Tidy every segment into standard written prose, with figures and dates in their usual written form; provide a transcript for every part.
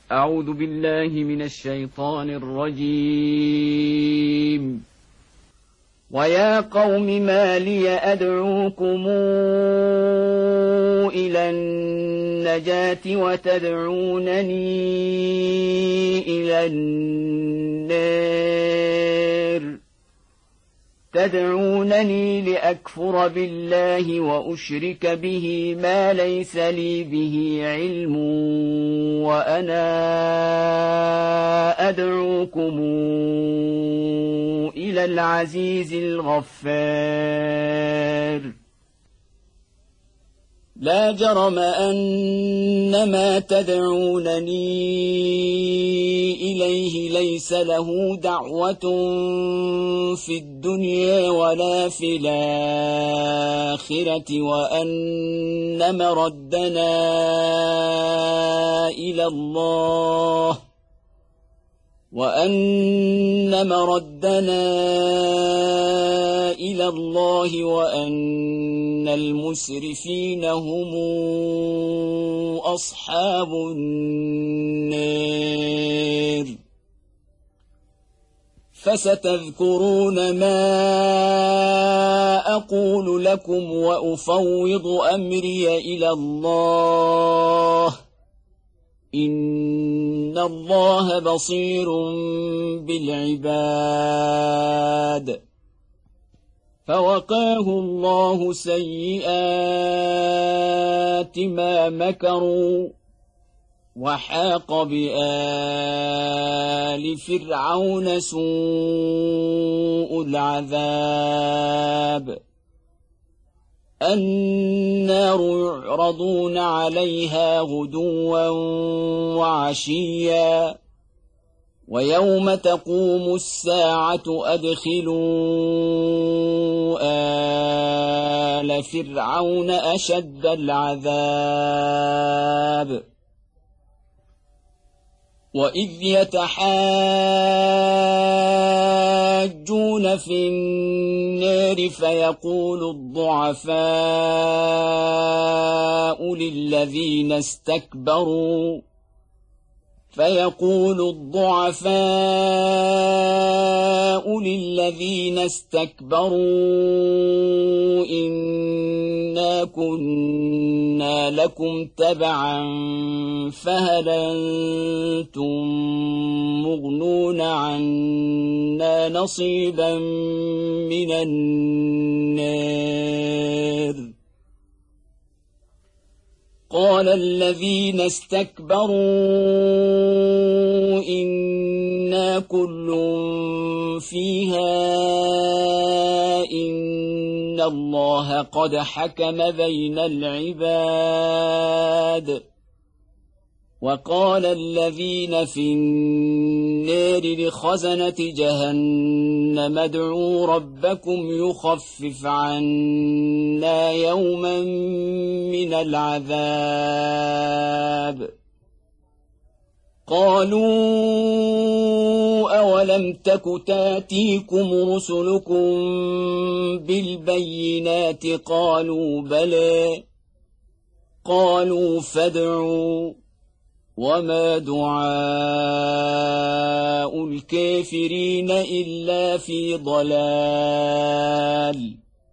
أعوذ بالله من الشيطان الرجيم. ويا قوم ما لي أدعوكم إلى النجاة وتدعونني إلى النار تدعونني لأكفر بالله وأشرك به ما ليس لي به علم وأنا أدعوكم إلى العزيز الغفار. لا جرم أن ما تدعونني إليه ليس له دعوة في الدنيا ولا في الآخرة وأن مردنا إلى الله وأن المسرفين هم أصحاب النار. فستذكرون ما أقول لكم وأفوض أمري إلى الله إن الله بصير بالعباد. فوقاه الله سيئات ما مكروا وحاق بآل فرعون سوء العذاب. النار يعرضون عليها غدوا وعشيا ويوم تقوم الساعة أدخلوا آل فرعون أشد العذاب. وإذ يتحاجون في النار فيقول الضعفاء للذين استكبروا إنا كنا لكم تبعا فهل أنتم مغنون عنا نصيبا من النار. قال الذين استكبروا إنا كل فيها إن الله قد حكم بين العباد. وقال الذين في النار لخزنة جهنم ادعوا ربكم يخفف عنا يوما من العذاب. قالوا أولم تك تاتيكم رسلكم بالبينات قالوا بلى قالوا فادعوا وما دعاء الكافرين إلا في ضلال.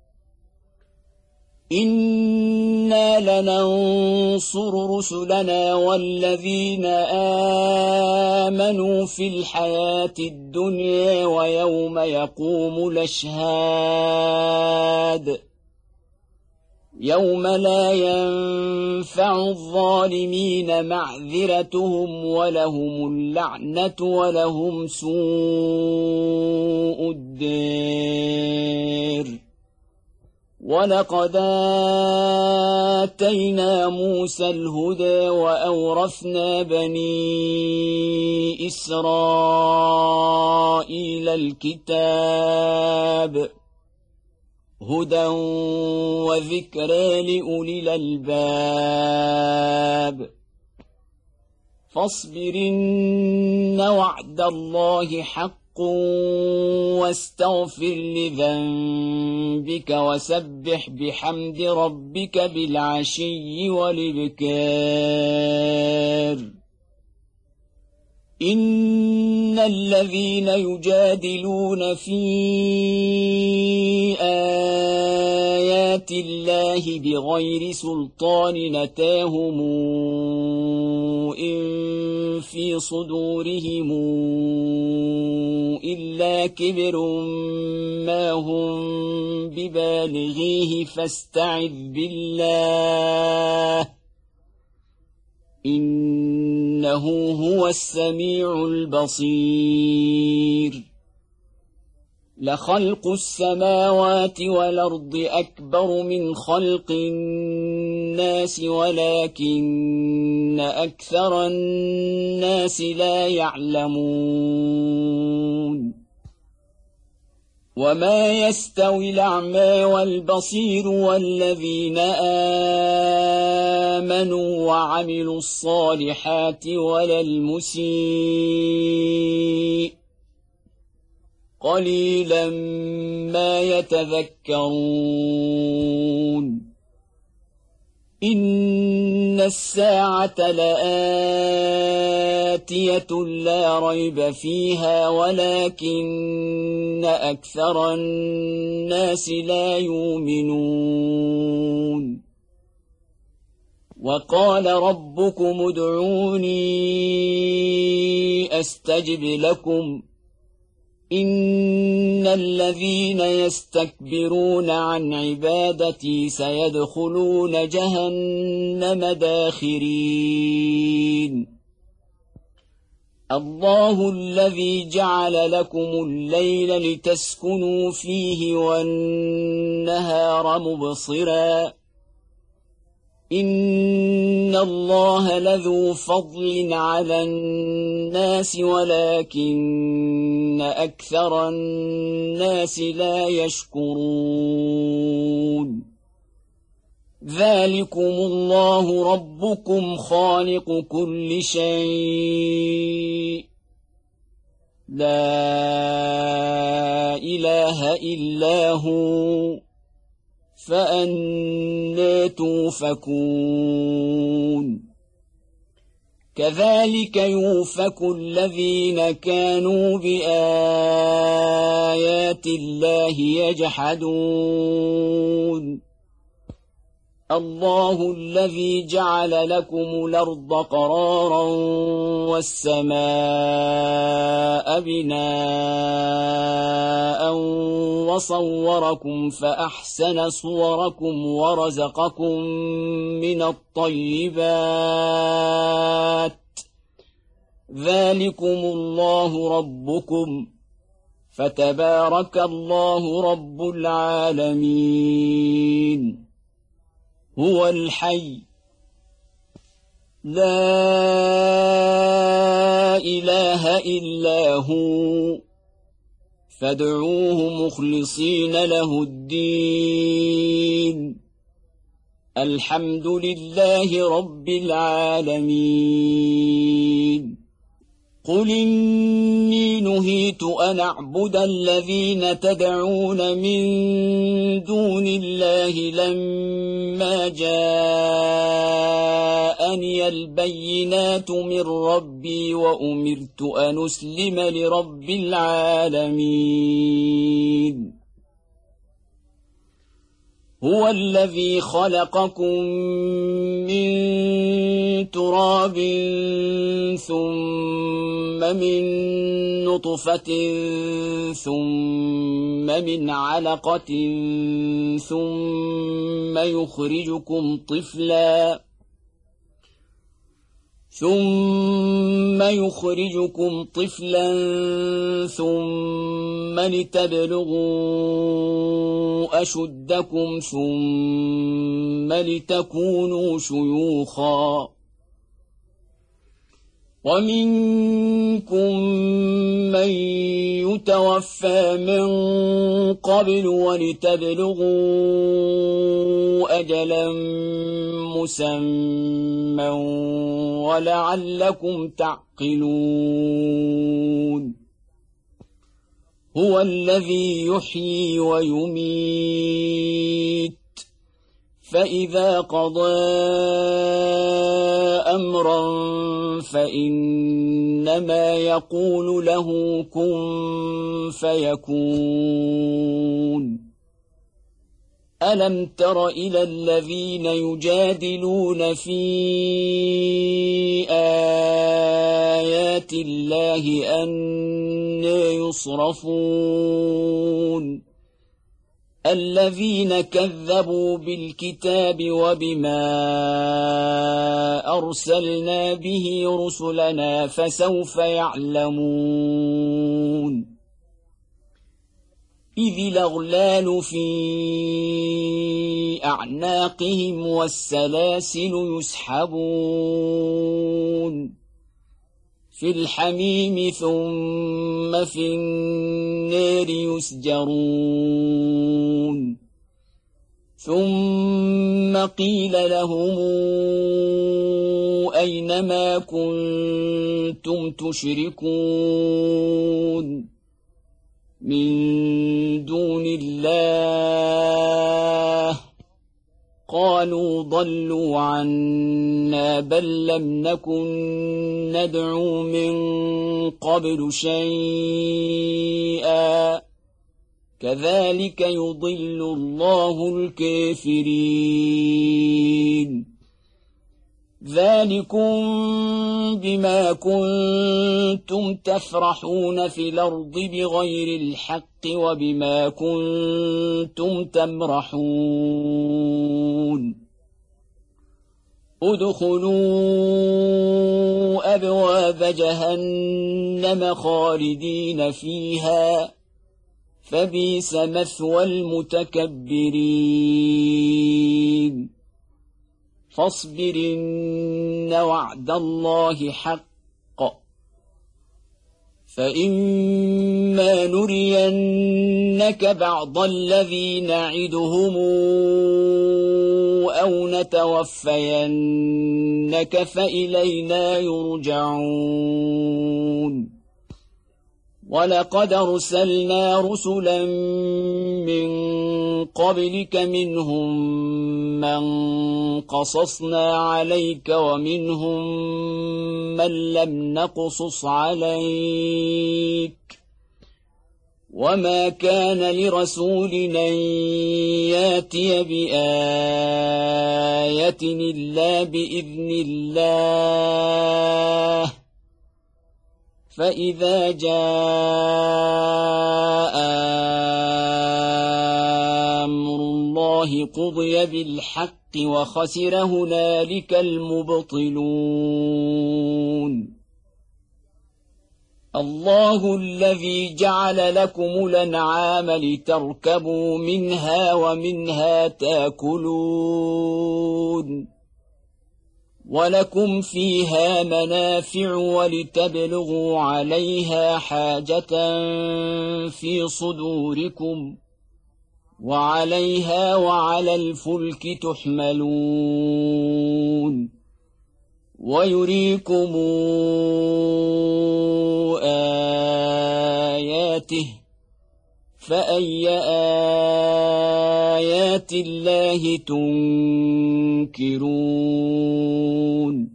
إنا لننصر رسلنا والذين آمنوا في الحياة الدنيا ويوم يقوم الأشهاد يوم لا ينفع الظالمين معذرتهم ولهم اللعنة ولهم سوء الدار. ولقد آتينا موسى الهدى وأورثنا بني إسرائيل الكتاب هدى وذكرى لأولي الألباب. فاصبر إن وعد الله حق واستغفر لذنبك وسبح بحمد ربك بالعشي والإبكار. إن الذين يجادلون في آيات الله بغير سلطان أتاهم إن في صدورهم إلا كبر ما هم ببالغيه فاستعذ بالله إنه هو السميع البصير لخلق السماوات والأرض أكبر من خلق الناس ولكن أكثر الناس لا يعلمون وما يستوي الأعمى والبصير والذين آمنوا وعملوا الصالحات ولا المسيء قليلا ما يتذكرون إن الساعة لآتية لا ريب فيها ولكن أكثر الناس لا يؤمنون وقال ربكم ادعوني أستجب لكم إن الذين يستكبرون عن عبادتي سيدخلون جهنم داخرين الله الذي جعل لكم الليل لتسكنوا فيه والنهار مبصرا إن الله لذو فضل على الناس ولكن أكثر الناس لا يشكرون ذلكم الله ربكم خالق كل شيء لا إله إلا هو فأنى توفكون كذلك يؤفك الذين كانوا بآيات الله يجحدون الله الذي جعل لكم الأرض قرارا والسماء بناء وصوركم فأحسن صوركم ورزقكم من الطيبات ذلكم الله ربكم فتبارك الله رب العالمين هو الحي لا إله إلا هو فادعوه مخلصين له الدين الحمد لله رب العالمين قل إني نهيت أن أعبد الذين تدعون من دون الله لما جاءني البينات من ربي وأمرت أن أسلم لرب العالمين هو الذي خلقكم من تراب ثم من نطفة ثم من علقة ثم يخرجكم طفلا ثم لتبلغوا أشدكم ثم لتكونوا شيوخا ومنكم من يتوفى من قبل ولتبلغوا أجلا مسمى ولعلكم تعقلون هو الذي يحيي ويميت فإذا قضى أمرا فإنما يقول له كن فيكون. ألم تر إلى الذين يجادلون في آيات الله أنى يصرفون الذين كذبوا بالكتاب وبما أرسلنا به رسلنا فسوف يعلمون. إذ الأغلال في أعناقهم والسلاسل يسحبون في الحميم ثم في النار يسجرون ثم قيل لهم أين ما كنتم تشركون من دون الله قالوا ضلوا عنا بل لم نكن ندعو من قبل شيئا كذلك يضل الله الكافرين. ذلكم بما كنتم تفرحون في الأرض بغير الحق وبما كنتم تمرحون. ادخلوا أبواب جهنم خالدين فيها فبئس مثوى المتكبرين. فاصبر إن وعد الله حق فإما نرينك بعض الذي نعدهم أو نتوفينك فإلينا يرجعون. ولقد أرسلنا رسلا من قبلك منهم من قصصنا عليك ومنهم من لم نقصص عليك وما كان لرسول أن ياتي بآية إلا بإذن الله فإذا جاء أمر الله قضي بالحق وخسر هنالك المبطلون. الله الذي جعل لكم الأنعام لتركبوا منها ومنها تأكلون ولكم فيها منافع ولتبلغوا عليها حاجة في صدوركم وعليها وعلى الفلك تحملون ويريكم آياته فأي آيات الله تنكرون.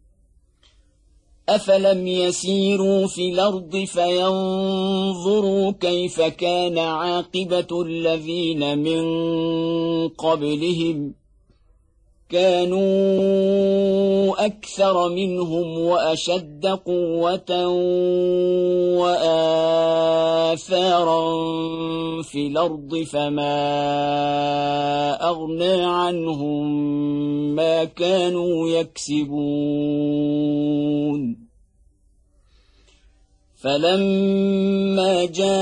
أفلم يسيروا في الأرض فينظروا كيف كان عاقبة الذين من قبلهم كانوا أكثر منهم وأشد قوة وآثارا في الأرض فما أغنى عنهم ما كانوا يكسبون. فلما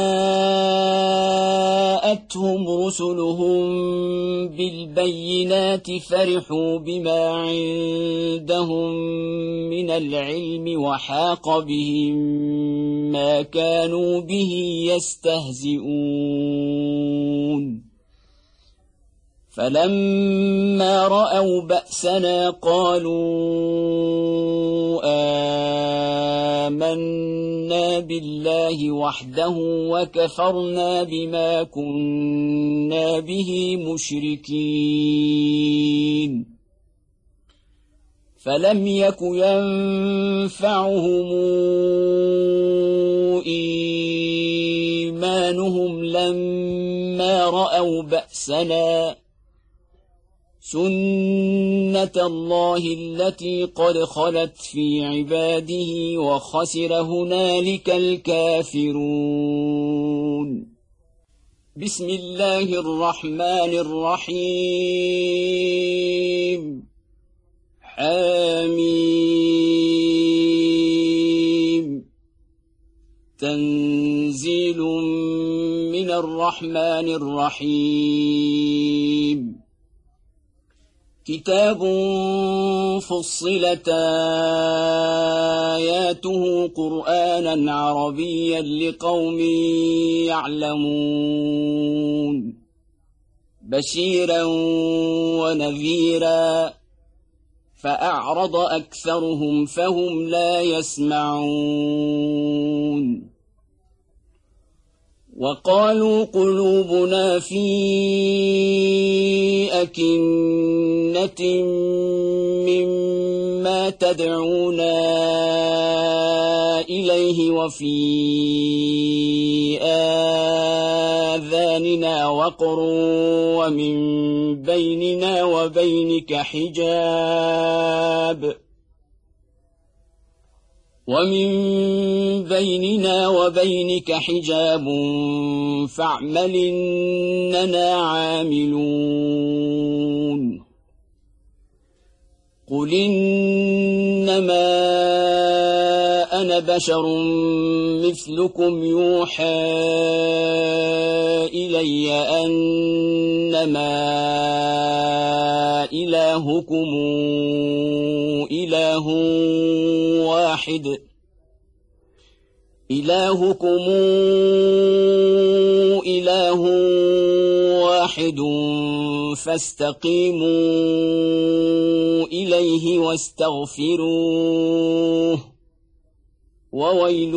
جاءتهم رسلهم بالبينات فرحوا بما عندهم من العلم وحاق بهم ما كانوا به يستهزئون. فلما رأوا بأسنا قالوا آمنا آمنا بالله وحده وكفرنا بما كنا به مشركين فلم يك ينفعهم إيمانهم لما رأوا بأسنا سنة الله التي قد خلت في عباده وخسر هنالك الكافرون. بسم الله الرحمن الرحيم. حميم. تنزيل من الرحمن الرحيم. كتاب فصلت آياته قرآنا عربيا لقوم يعلمون بشيرا ونذيرا فأعرض أكثرهم فهم لا يسمعون وقالوا قلوبنا في أكنة مما تدعونا إليه وفي آذاننا وقر ومن بيننا وبينك حجاب فاعمل إننا عاملون. قل إنما أنا بشر مثلكم يوحى إلي أنما إلهكم إله واحد فاستقيموا إليه واستغفروه وويل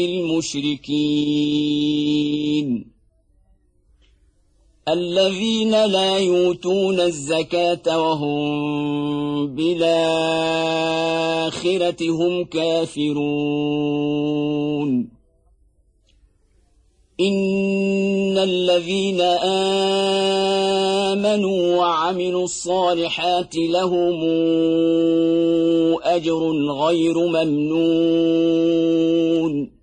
للمشركين الذين لا يؤتون الزكاة وهم بالآخرة هم كافرون. إن الذين آمنوا وعملوا الصالحات لهم أجر غير ممنون.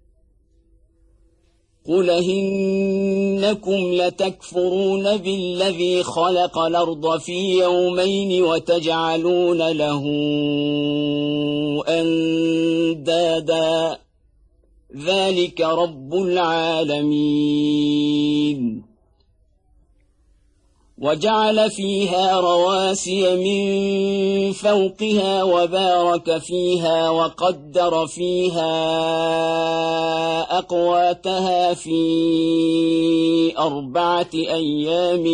قل إنكم لتكفرون بالذي خلق الأرض في يومين وتجعلون له أندادا ذلك رب العالمين. وجعل فيها رواسي من فوقها وبارك فيها وقدر فيها أقواتها في 4 أيام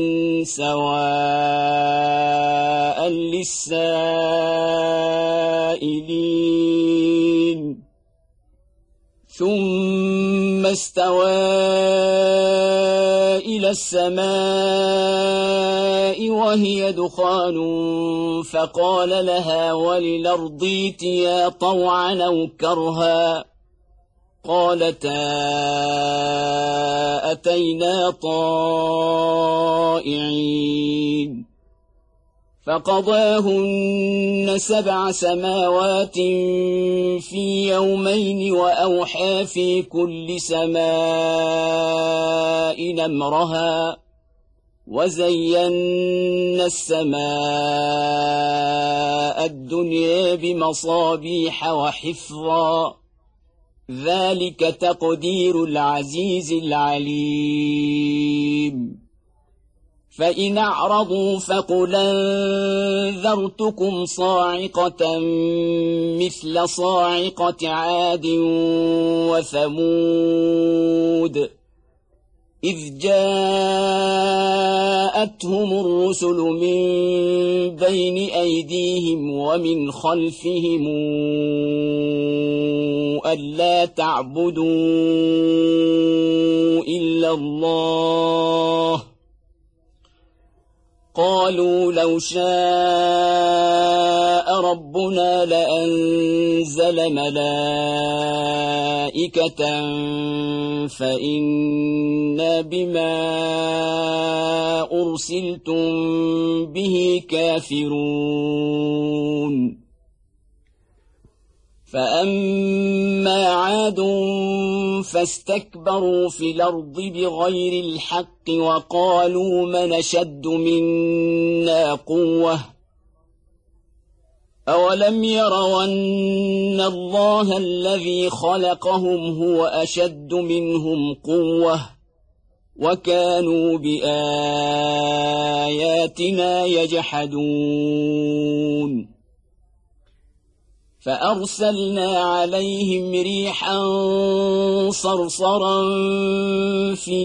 سواء للسائلين ثم استوى إلى السماء وهي دخان فقال لها وللأرض ائتيا طوعا أو كرها قالتا أتينا طائعين فقضاهن 7 سماوات في يومين وأوحى في كل سماء أمرها وزينا السماء الدنيا بمصابيح وحفظا ذلك تقدير العزيز العليم. فإن أعرضوا فقل أنذرتكم صاعقة مثل صاعقة عاد وثمود إذ جاءتهم الرسل من بين أيديهم ومن خلفهم ألا تعبدوا إلا الله قالوا لو شاء ربنا لأنزل ملائكة فإنا بما أرسلتم به كافرون فأما عاد فاستكبروا في الأرض بغير الحق وقالوا من أشد منا قوة أولم يروا أن الله الذي خلقهم هو أشد منهم قوة وكانوا بآياتنا يجحدون فأرسلنا عليهم ريحا صرصرا في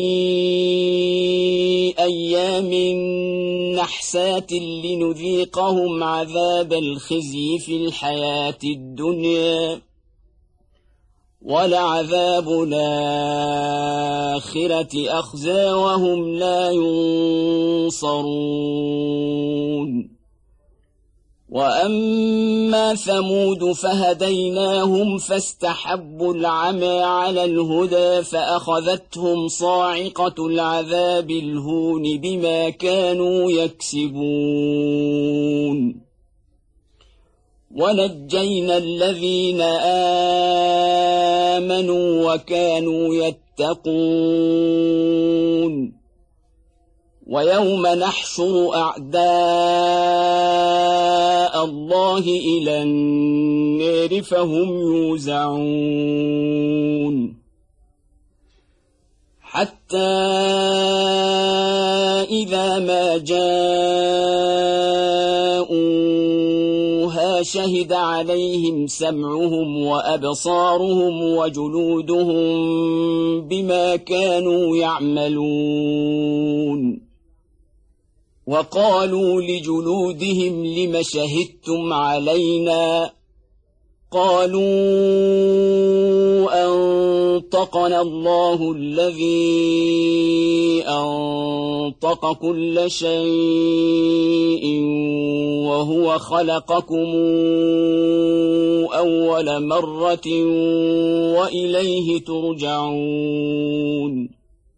أيام نحسات لنذيقهم عذاب الخزي في الحياة الدنيا ولعذاب الآخرة أخزى وهم لا ينصرون وأما ثمود فهديناهم فاستحبوا العمى على الهدى فأخذتهم صاعقة العذاب الهون بما كانوا يكسبون ونجينا الذين آمنوا وكانوا يتقون ويوم نحشر أعداء الله إلى النار فهم يوزعون حتى إذا ما جاءوها شهد عليهم سمعهم وأبصارهم وجلودهم بما كانوا يعملون وقالوا لجلودهم لم شهدتم علينا قالوا أنطقنا الله الذي أنطق كل شيء وهو خلقكم أول مرة وإليه ترجعون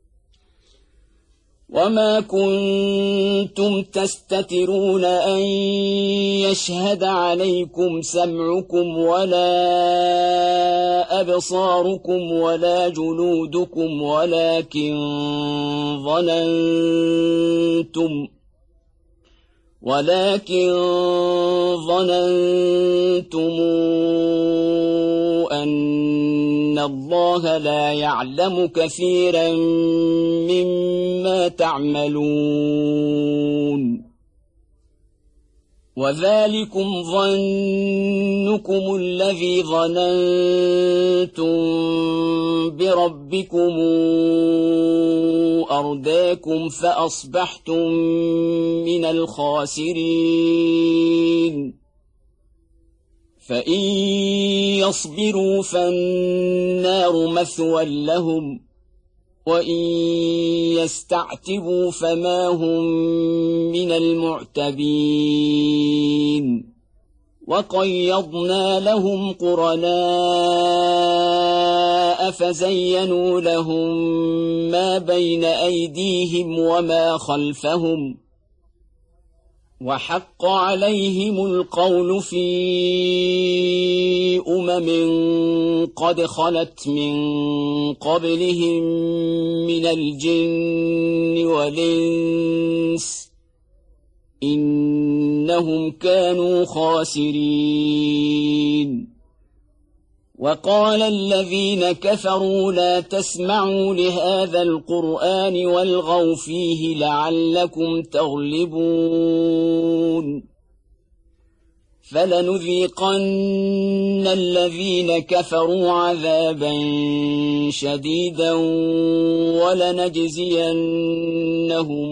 وما كنتم تستترون أن يشهد عليكم سمعكم ولا أبصاركم ولا جلودكم ولكن ظننتم أن الله لا يعلم كثيرا مما تعملون وذلكم ظنكم الذي ظننتم بربكم أرداكم فأصبحتم من الخاسرين فإن يصبروا فالنار مثوى لهم وإن يستعتبوا فما هم من المعتبين وقيضنا لهم قرناء فزينوا لهم ما بين أيديهم وما خلفهم وحق عليهم القول في قد خلت من قبلهم من الجن والإنس إنهم كانوا خاسرين وقال الذين كفروا لا تسمعوا لهذا القرآن والغوا فيه لعلكم تغلبون فلنذيقن الذين كفروا عذابا شديدا ولنجزينهم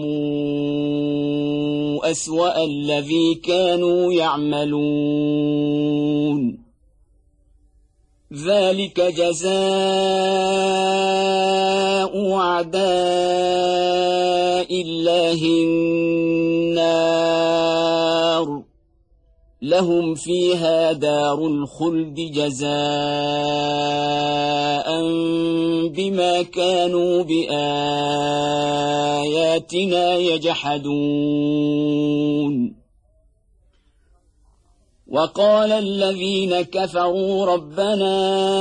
أسوأ الذي كانوا يعملون ذلك جزاء أعداء الله النار لهم فيها دار الخلد جزاء بما كانوا بآياتنا يجحدون وقال الذين كفروا ربنا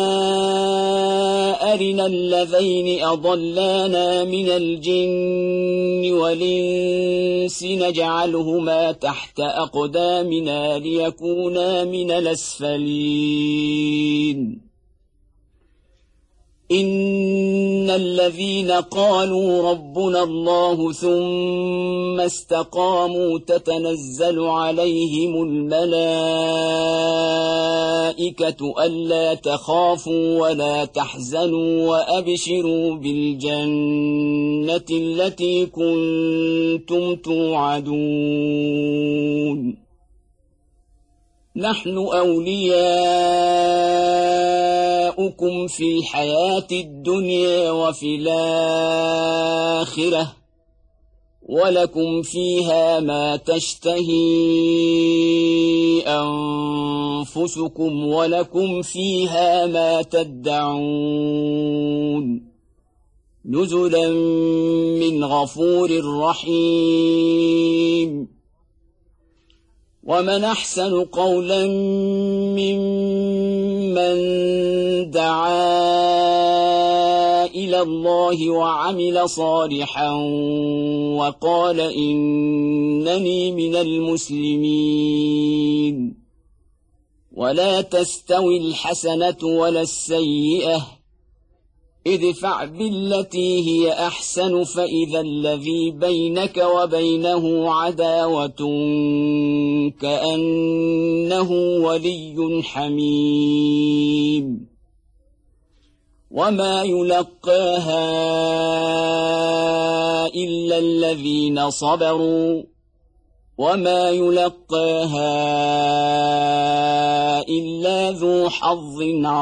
أرنا الذين أضلانا من الجن والإنس نجعلهما تحت أقدامنا ليكونا من الأسفلين إن الذين قالوا ربنا الله ثم استقاموا تتنزل عليهم الملائكة ألا تخافوا ولا تحزنوا وأبشروا بالجنة التي كنتم توعدون نحن أولياؤكم في الحياة الدنيا وفي الآخرة ولكم فيها ما تشتهي أنفسكم ولكم فيها ما تدعون نزلا من غفور رحيم ومن أحسن قولا ممن دعا إلى الله وعمل صالحا وقال إنني من المسلمين ولا تستوي الحسنة ولا السيئة ادفع بالتي هي أحسن فإذا الذي بينك وبينه عداوة كأنه ولي حميم وما يلقاها إلا الذين صبروا وما يلقاها إلا ذو حظ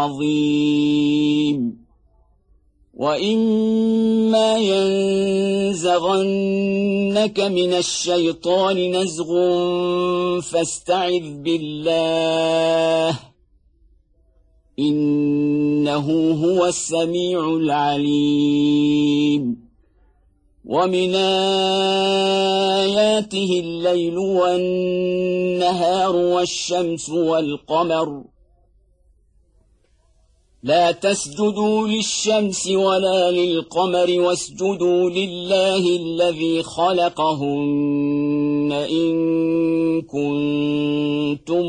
عظيم وإما ينزغنك من الشيطان نزغ فاستعذ بالله إنه هو السميع العليم ومن آياته الليل والنهار والشمس والقمر لا تسجدوا للشمس ولا للقمر واسجدوا لله الذي خلقهن إن كنتم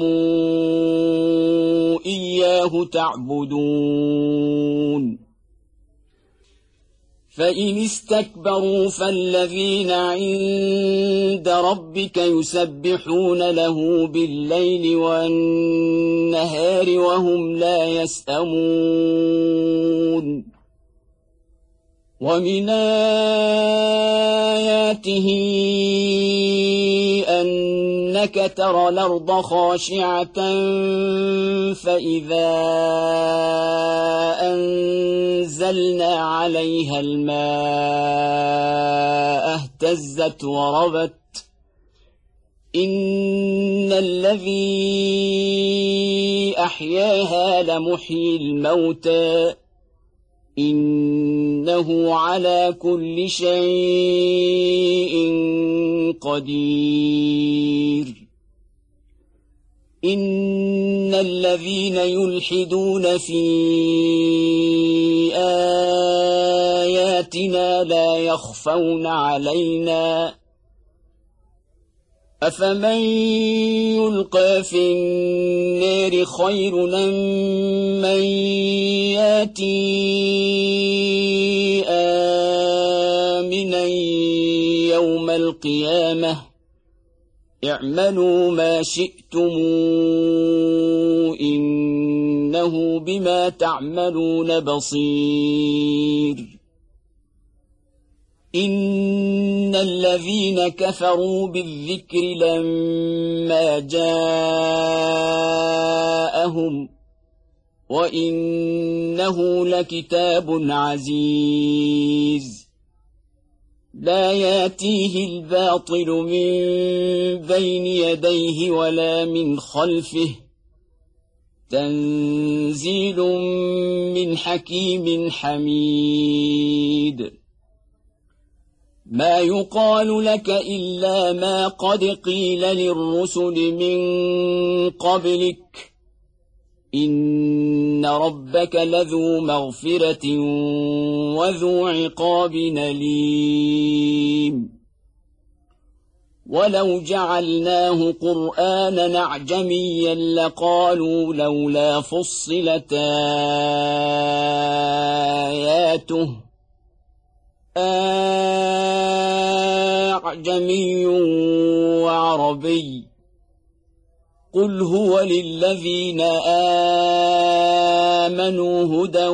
إياه تعبدون فإن استكبروا فالذين عند ربك يسبحون له بالليل والنهار وهم لا يسأمون ومن آياته أنك ترى الأرض خاشعة فإذا أنزلنا عليها الماء اهتزت وربت إن الذي أحياها لمحيي الموتى إنه على كل شيء قدير إن الذين يلحدون في آياتنا لا يخفون علينا أفمن يلقى في النار خير من ياتي آمنا يوم القيامة اعملوا ما شئتم إنه بما تعملون بصير إن الذين كفروا بالذكر لما جاءهم وإنه لكتاب عزيز لا ياتيه الباطل من بين يديه ولا من خلفه تنزيل من حكيم حميد ما يقال لك إلا ما قد قيل للرسل من قبلك إن ربك لذو مغفرة وذو عقاب أليم ولو جعلناه قرآنا أعجميا لقالوا لولا فصلت آياته أعجمي وعربي قل هو للذين آمنوا هدى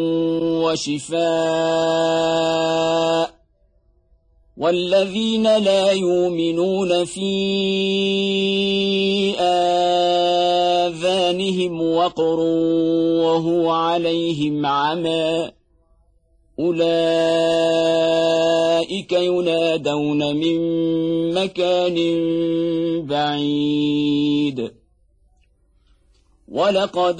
وشفاء والذين لا يؤمنون في آذانهم وقر وهو عليهم عمى أولئك ينادون من مكان بعيد ولقد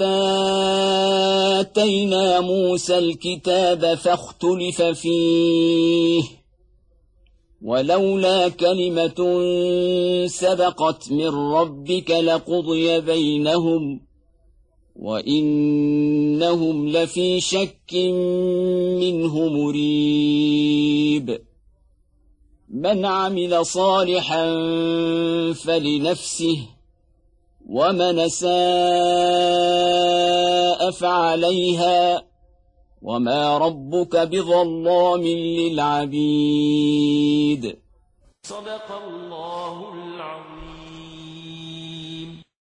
آتينا موسى الكتاب فاختلف فيه ولولا كلمة سبقت من ربك لقضي بينهم وإنهم لفي شك منه مريب من عمل صالحا فلنفسه ومن أساء فعليها وما ربك بظلام للعبيد صدق الله